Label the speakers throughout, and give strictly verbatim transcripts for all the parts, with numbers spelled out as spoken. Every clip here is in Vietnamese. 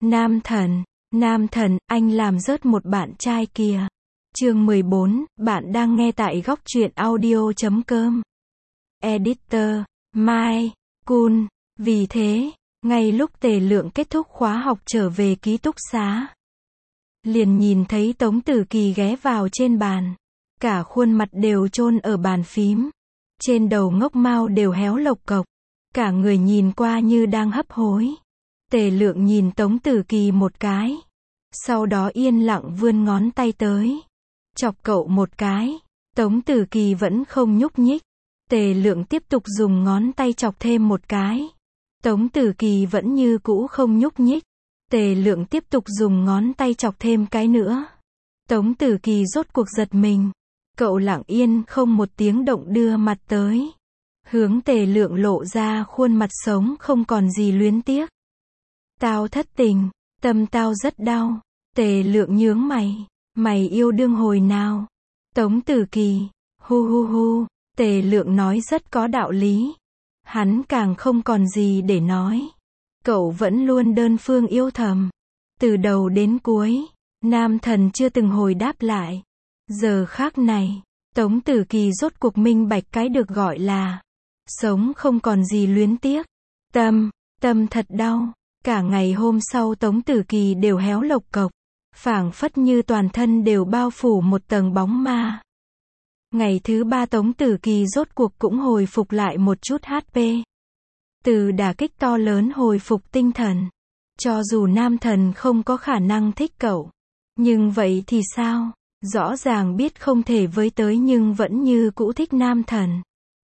Speaker 1: Nam thần, nam thần, anh làm rớt một bạn trai kìa. Chương mười bốn, bạn đang nghe tại góc truyện audio chấm com. Editor, Mai, Kun. Vì thế, ngay lúc Tề Lượng kết thúc khóa học trở về ký túc xá, liền nhìn thấy Tống Tử Kỳ ghé vào trên bàn. Cả khuôn mặt đều chôn ở bàn phím. Trên đầu ngốc mao đều héo lộc cộc. Cả người nhìn qua như đang hấp hối. Tề Lượng nhìn Tống Tử Kỳ một cái. Sau đó yên lặng vươn ngón tay tới. Chọc cậu một cái. Tống Tử Kỳ vẫn không nhúc nhích. Tề Lượng tiếp tục dùng ngón tay chọc thêm một cái. Tống Tử Kỳ vẫn như cũ không nhúc nhích. Tề Lượng tiếp tục dùng ngón tay chọc thêm cái nữa. Tống Tử Kỳ rốt cuộc giật mình. Cậu lặng yên không một tiếng động đưa mặt tới. Hướng Tề Lượng lộ ra khuôn mặt sống không còn gì luyến tiếc. Tao thất tình, tâm tao rất đau. Tề Lượng nhướng mày. Mày yêu đương hồi nào? Tống Tử Kỳ, hu hu hu. Tề Lượng nói rất có đạo lý. Hắn càng không còn gì để nói. Cậu vẫn luôn đơn phương yêu thầm. Từ đầu đến cuối, nam thần chưa từng hồi đáp lại. Giờ khác này, Tống Tử Kỳ rốt cuộc minh bạch cái được gọi là sống không còn gì luyến tiếc. Tâm, tâm thật đau. Cả ngày hôm sau Tống Tử Kỳ đều héo lộc cộc. Phảng phất như toàn thân đều bao phủ một tầng bóng ma. Ngày thứ ba Tống Tử Kỳ rốt cuộc cũng hồi phục lại một chút hát pê. Từ đả kích to lớn hồi phục tinh thần. Cho dù nam thần không có khả năng thích cậu. Nhưng vậy thì sao? Rõ ràng biết không thể với tới nhưng vẫn như cũ thích nam thần.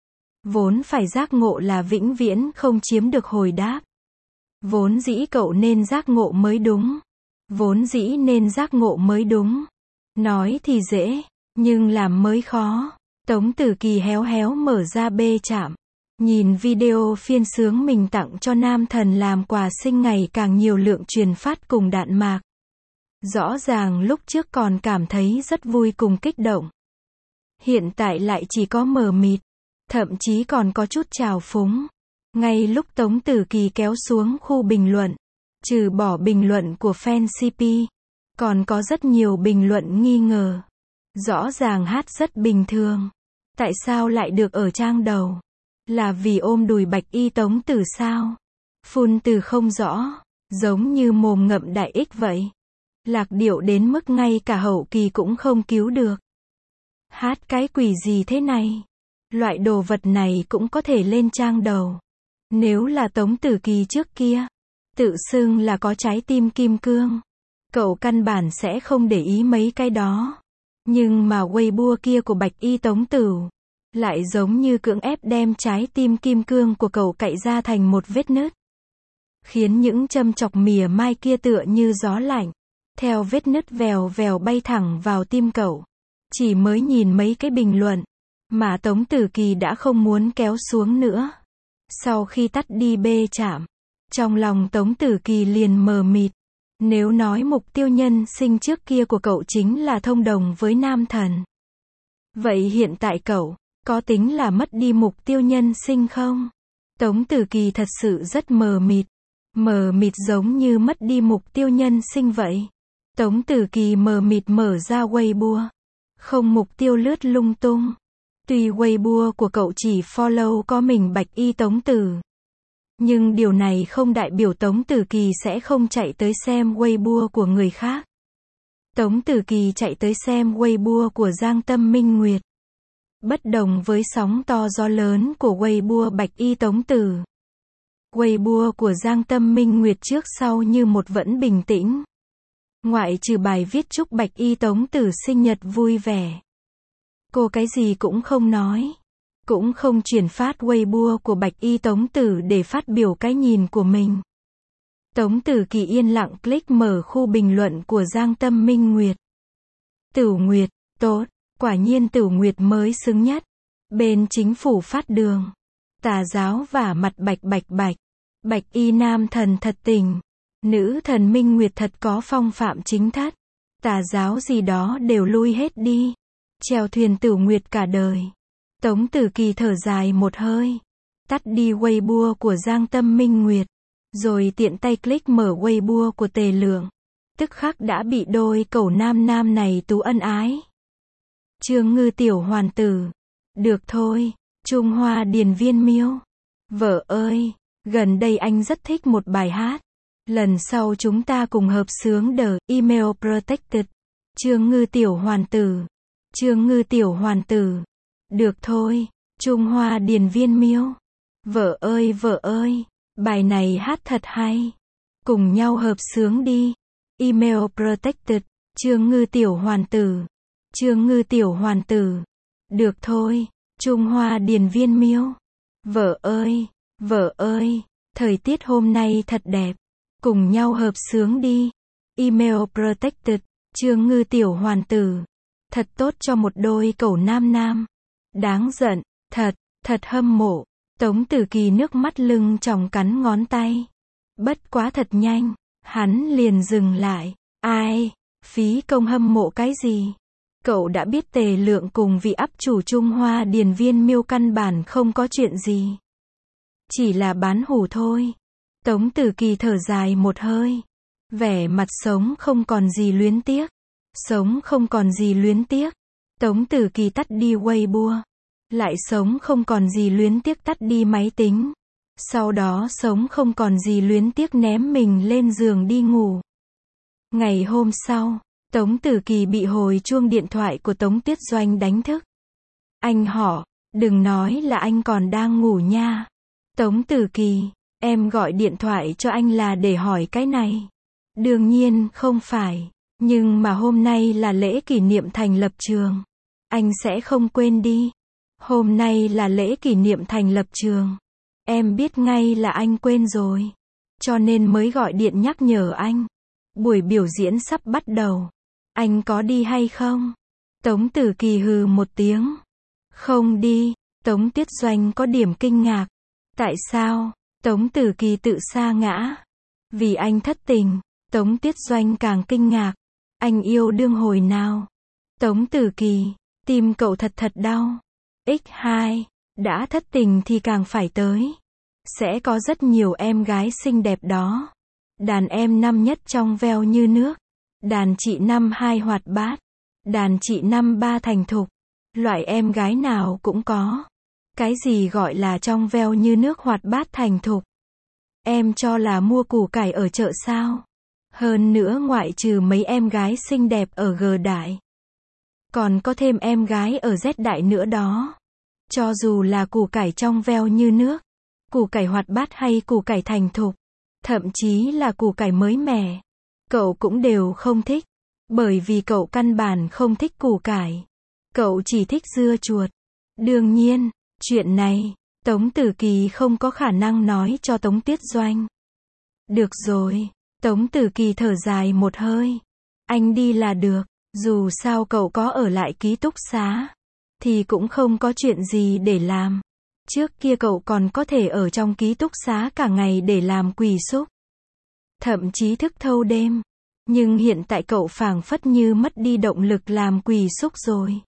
Speaker 1: Vốn phải giác ngộ là vĩnh viễn không chiếm được hồi đáp. Vốn dĩ cậu nên giác ngộ mới đúng. Vốn dĩ nên giác ngộ mới đúng. Nói thì dễ, nhưng làm mới khó. Tống Tử Kỳ héo héo mở ra bê chạm. Nhìn video phiên sướng mình tặng cho nam thần làm quà sinh ngày càng nhiều lượng truyền phát cùng đạn mạc. Rõ ràng lúc trước còn cảm thấy rất vui cùng kích động. Hiện tại lại chỉ có mờ mịt. Thậm chí còn có chút trào phúng. Ngay lúc Tống Tử Kỳ kéo xuống khu bình luận. Trừ bỏ bình luận của fan xê pê. Còn có rất nhiều bình luận nghi ngờ. Rõ ràng hát rất bình thường. Tại sao lại được ở trang đầu? Là vì ôm đùi bạch y Tống Tử sao? Phun từ không rõ. Giống như mồm ngậm đại ích vậy. Lạc điệu đến mức ngay cả hậu kỳ cũng không cứu được. Hát cái quỷ gì thế này? Loại đồ vật này cũng có thể lên trang đầu. Nếu là Tống Tử Kỳ trước kia, tự xưng là có trái tim kim cương, cậu căn bản sẽ không để ý mấy cái đó. Nhưng mà Weibo kia của bạch y Tống Tử lại giống như cưỡng ép đem trái tim kim cương của cậu cạy ra thành một vết nứt. Khiến những châm chọc mỉa mai kia tựa như gió lạnh. Theo vết nứt vèo vèo bay thẳng vào tim cậu. Chỉ mới nhìn mấy cái bình luận. Mà Tống Tử Kỳ đã không muốn kéo xuống nữa. Sau khi tắt đi bê chạm. Trong lòng Tống Tử Kỳ liền mờ mịt. Nếu nói mục tiêu nhân sinh trước kia của cậu chính là thông đồng với nam thần. Vậy hiện tại cậu, có tính là mất đi mục tiêu nhân sinh không? Tống Tử Kỳ thật sự rất mờ mịt. Mờ mịt giống như mất đi mục tiêu nhân sinh vậy. Tống Tử Kỳ mờ mịt mở ra Weibo. Không mục tiêu lướt lung tung. Tuy Weibo của cậu chỉ follow có mình bạch y Tống Tử. Nhưng điều này không đại biểu Tống Tử Kỳ sẽ không chạy tới xem Weibo của người khác. Tống Tử Kỳ chạy tới xem Weibo của Giang Tâm Minh Nguyệt. Bất đồng với sóng to gió lớn của Weibo bạch y Tống Tử. Weibo của Giang Tâm Minh Nguyệt trước sau như một vẫn bình tĩnh. Ngoại trừ bài viết chúc bạch y Tống Tử sinh nhật vui vẻ. Cô cái gì cũng không nói. Cũng không chuyển phát Weibo của bạch y Tống Tử để phát biểu cái nhìn của mình. Tống Tử Kỳ yên lặng click mở khu bình luận của Giang Tâm Minh Nguyệt. Tửu Nguyệt, tốt, quả nhiên Tửu Nguyệt mới xứng nhất. Bên chính phủ phát đường. Tà giáo vả mặt bạch bạch bạch. Bạch y nam thần thật tình. Nữ thần Minh Nguyệt thật có phong phạm chính thất. Tà giáo gì đó đều lui hết đi. Chèo thuyền Tửu Nguyệt cả đời. Tống Tử Kỳ thở dài một hơi. Tắt đi Weibo của Giang Tâm Minh Nguyệt. rồi tiện tay click mở Weibo của Tề Lượng. Tức khắc đã bị đôi cẩu nam nam này tú ân ái. Trương Ngư tiểu hoàn tử. Được thôi, Trung Hoa Điền Viên Miêu. Vợ ơi, gần đây anh rất thích một bài hát. Lần sau chúng ta cùng hợp xướng The Email Protected. Trương Ngư tiểu hoàn tử. Trương Ngư tiểu hoàn tử. Được thôi, Trung Hoa Điền Viên Miêu. Vợ ơi vợ ơi, bài này hát thật hay. Cùng nhau hợp xướng đi. Email Protected. Trương Ngư tiểu hoàn tử. Trương Ngư tiểu hoàn tử. Được thôi, Trung Hoa Điền Viên Miêu. Vợ ơi, vợ ơi, thời tiết hôm nay thật đẹp. Cùng nhau hợp xướng đi. Email Protected. Trương Ngư tiểu hoàn tử. Thật tốt cho một đôi cẩu nam nam. Đáng giận, thật, thật hâm mộ. Tống Tử Kỳ nước mắt lưng tròng cắn ngón tay. Bất quá thật nhanh, hắn liền dừng lại. Ai, phí công hâm mộ cái gì? Cậu đã biết Tề Lượng cùng vị ắp chủ Trung Hoa Điền Viên Miêu căn bản không có chuyện gì. Chỉ là bán hủ thôi. Tống Tử Kỳ thở dài một hơi. Vẻ mặt sống không còn gì luyến tiếc. Sống không còn gì luyến tiếc. Tống Tử Kỳ tắt đi Weibo. Lại sống không còn gì luyến tiếc tắt đi máy tính. Sau đó sống không còn gì luyến tiếc ném mình lên giường đi ngủ. Ngày hôm sau, Tống Tử Kỳ bị hồi chuông điện thoại của Tống Tiết Doanh đánh thức. Anh họ, đừng nói là anh còn đang ngủ nha. Tống Tử Kỳ, em gọi điện thoại cho anh là để hỏi cái này. Đương nhiên không phải, nhưng mà hôm nay là lễ kỷ niệm thành lập trường. Anh sẽ không quên đi. Hôm nay là lễ kỷ niệm thành lập trường. Em biết ngay là anh quên rồi. Cho nên mới gọi điện nhắc nhở anh. Buổi biểu diễn sắp bắt đầu. Anh có đi hay không? Tống Tử Kỳ hừ một tiếng. Không đi. Tống Tiết Doanh có điểm kinh ngạc. Tại sao? Tống Tử Kỳ tự sa ngã. Vì anh thất tình. Tống Tiết Doanh càng kinh ngạc. Anh yêu đương hồi nào? Tống Tử Kỳ, tim cậu thật thật đau. nhân hai, đã thất tình thì càng phải tới. Sẽ có rất nhiều em gái xinh đẹp đó. Đàn em năm nhất trong veo như nước. Đàn chị năm hai hoạt bát. Đàn chị năm ba thành thục. Loại em gái nào cũng có. Cái gì gọi là trong veo như nước hoạt bát thành thục? Em cho là mua củ cải ở chợ sao? Hơn nữa ngoại trừ mấy em gái xinh đẹp ở G đại. Còn có thêm em gái ở Z đại nữa đó. Cho dù là củ cải trong veo như nước, củ cải hoạt bát hay củ cải thành thục, thậm chí là củ cải mới mẻ, cậu cũng đều không thích. Bởi vì cậu căn bản không thích củ cải. Cậu chỉ thích dưa chuột. Đương nhiên, chuyện này, Tống Tử Kỳ không có khả năng nói cho Tống Tiết Doanh. Được rồi, Tống Tử Kỳ thở dài một hơi. Anh đi là được, dù sao cậu có ở lại ký túc xá, thì cũng không có chuyện gì để làm. Trước kia cậu còn có thể ở trong ký túc xá cả ngày để làm quỳ súc. Thậm chí thức thâu đêm. Nhưng hiện tại cậu phảng phất như mất đi động lực làm quỳ súc rồi.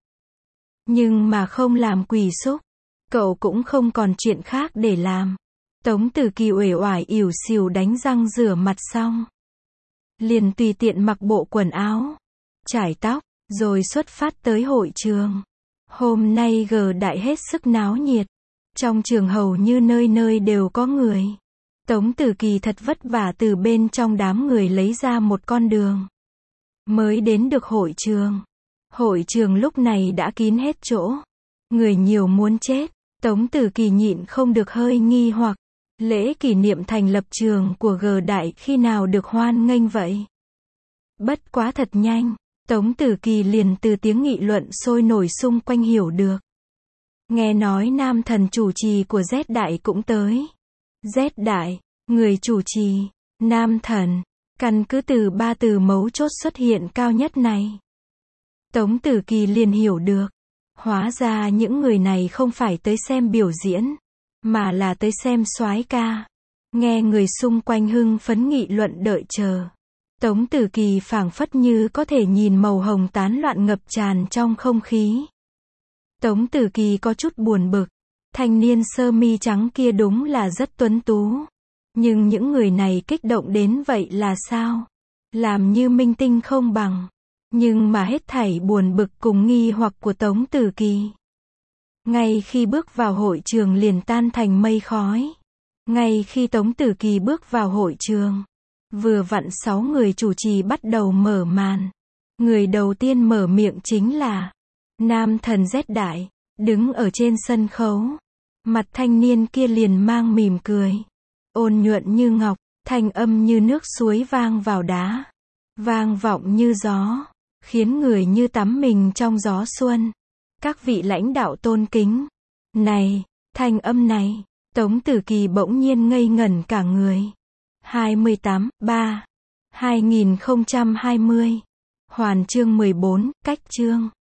Speaker 1: Nhưng mà không làm quỳ súc, cậu cũng không còn chuyện khác để làm. Tống Tử Kỳ uể oải ỉu xìu đánh răng rửa mặt xong, liền tùy tiện mặc bộ quần áo, chải tóc, rồi xuất phát tới hội trường. Hôm nay G đại hết sức náo nhiệt. Trong trường hầu như nơi nơi đều có người. Tống Tử Kỳ thật vất vả từ bên trong đám người lấy ra một con đường. Mới đến được hội trường. Hội trường lúc này đã kín hết chỗ. Người nhiều muốn chết. Tống Tử Kỳ nhịn không được hơi nghi hoặc. Lễ kỷ niệm thành lập trường của G đại khi nào được hoan nghênh vậy? Bất quá thật nhanh, Tống Tử Kỳ liền từ tiếng nghị luận sôi nổi xung quanh hiểu được. Nghe nói nam thần chủ trì của Z đại cũng tới. Z đại, người chủ trì, nam thần, căn cứ từ ba từ mấu chốt xuất hiện cao nhất này. Tống Tử Kỳ liền hiểu được. Hóa ra những người này không phải tới xem biểu diễn, mà là tới xem soái ca. Nghe người xung quanh hưng phấn nghị luận đợi chờ. Tống Tử Kỳ phảng phất như có thể nhìn màu hồng tán loạn ngập tràn trong không khí. Tống Tử Kỳ có chút buồn bực. Thanh niên sơ mi trắng kia đúng là rất tuấn tú. Nhưng những người này kích động đến vậy là sao? Làm như minh tinh không bằng. Nhưng mà hết thảy buồn bực cùng nghi hoặc của Tống Tử Kỳ, ngay khi bước vào hội trường liền tan thành mây khói. Ngay khi Tống Tử Kỳ bước vào hội trường, vừa vặn sáu người chủ trì bắt đầu mở màn. Người đầu tiên mở miệng chính là nam thần Z Đại, đứng ở trên sân khấu. Mặt thanh niên kia liền mang mỉm cười, ôn nhuận như ngọc, thanh âm như nước suối vang vào đá, vang vọng như gió, khiến người như tắm mình trong gió xuân. Các vị lãnh đạo tôn kính. Này, thanh âm này, Tống Tử Kỳ bỗng nhiên ngây ngẩn cả người. hai mươi tám, ba, hai nghìn không trăm hai mươi. Hoàn chương mười bốn, cách chương.